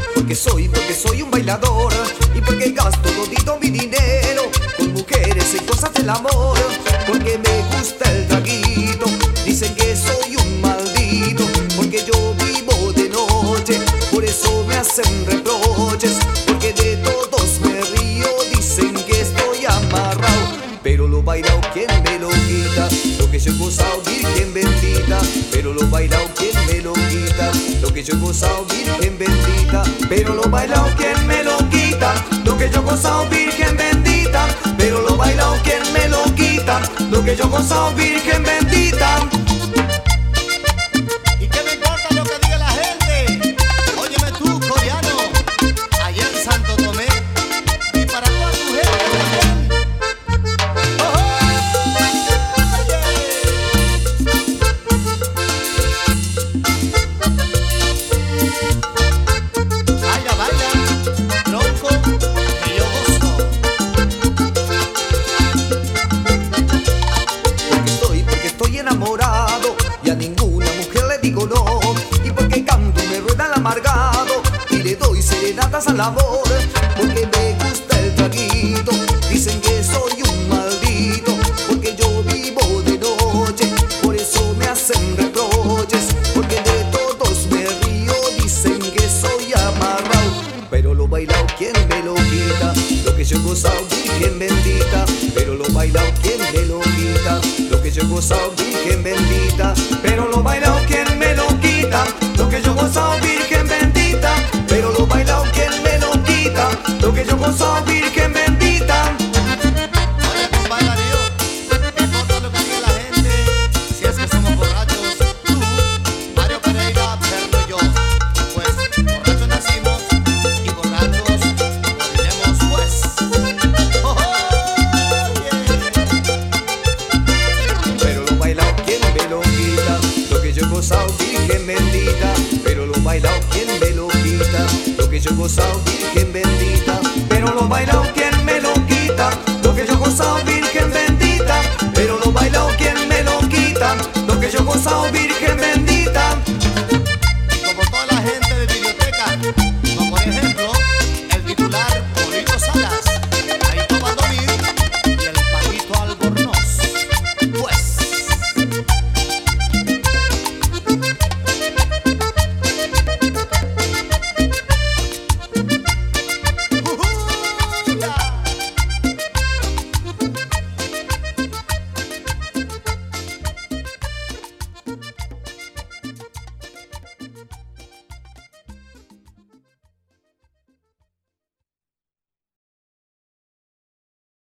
Porque soy un bailador y porque gasto todito mi dinero con mujeres y cosas del amor. Porque me gusta el traguito, dicen que soy un maldito. Porque yo vivo de noche, por eso me hacen reproches. Porque de todos me río, dicen que estoy amarrado. Pero lo bailao, ¿quién me lo quita? Lo que yo he gozado, Virgen bendita. Pero lo bailao, ¿quién me lo quita? Lo que yo he gozado, Virgen bendita. Pero lo bailao, ¿quién me lo quita? Lo que yo he gozado, Virgen bendita. Pero lo bailao, ¿quién me lo quita? Lo que yo he gozado, Virgen bendita. ¿Y qué me importa lo que diga la gente? Óyeme tú, coreano, allá en Santo Tomé, y para toda tu gente también. Baila, baila, tronco, que yo gozo. Porque estoy enamorado y a ninguna mujer le digo no. Y porque canto y me rueda el amargado y le doy serenatas al amor. Porque me gusta el traguito, dicen que soy un maldito. Porque yo vivo de noche, por eso me hacen reproches. Porque de todos me río, dicen que soy amarrado. Pero lo bailao, ¿quién me lo quita? Lo que yo he gozado, Virgen bendita. Pero lo bailao, ¿quién me lo quita? Lo que yo he gozado, Virgen bendita. Pero lo bailao, ¿quién me lo quita? Lo que yo he gozado, Virgen bendita. Pero lo bailao, ¿quién me lo quita? Lo que yo he gozado, Virgen bendita. Oye, compadre Darío, no importa lo que diga la gente, si es que somos borrachos, tú, Mario Pereira, Perno y yo, pues borrachos nacimos y borrachos moriremos pues. Oh, Pero lo bailao, ¿quién me lo quita? Lo que yo he gozado, Virgen bendita. Pero lo bailao, ¿quién me lo quita? Lo que yo he gozado, Virgen bendita. Pero lo bailao, ¿quién me lo quita? Lo que yo he gozado,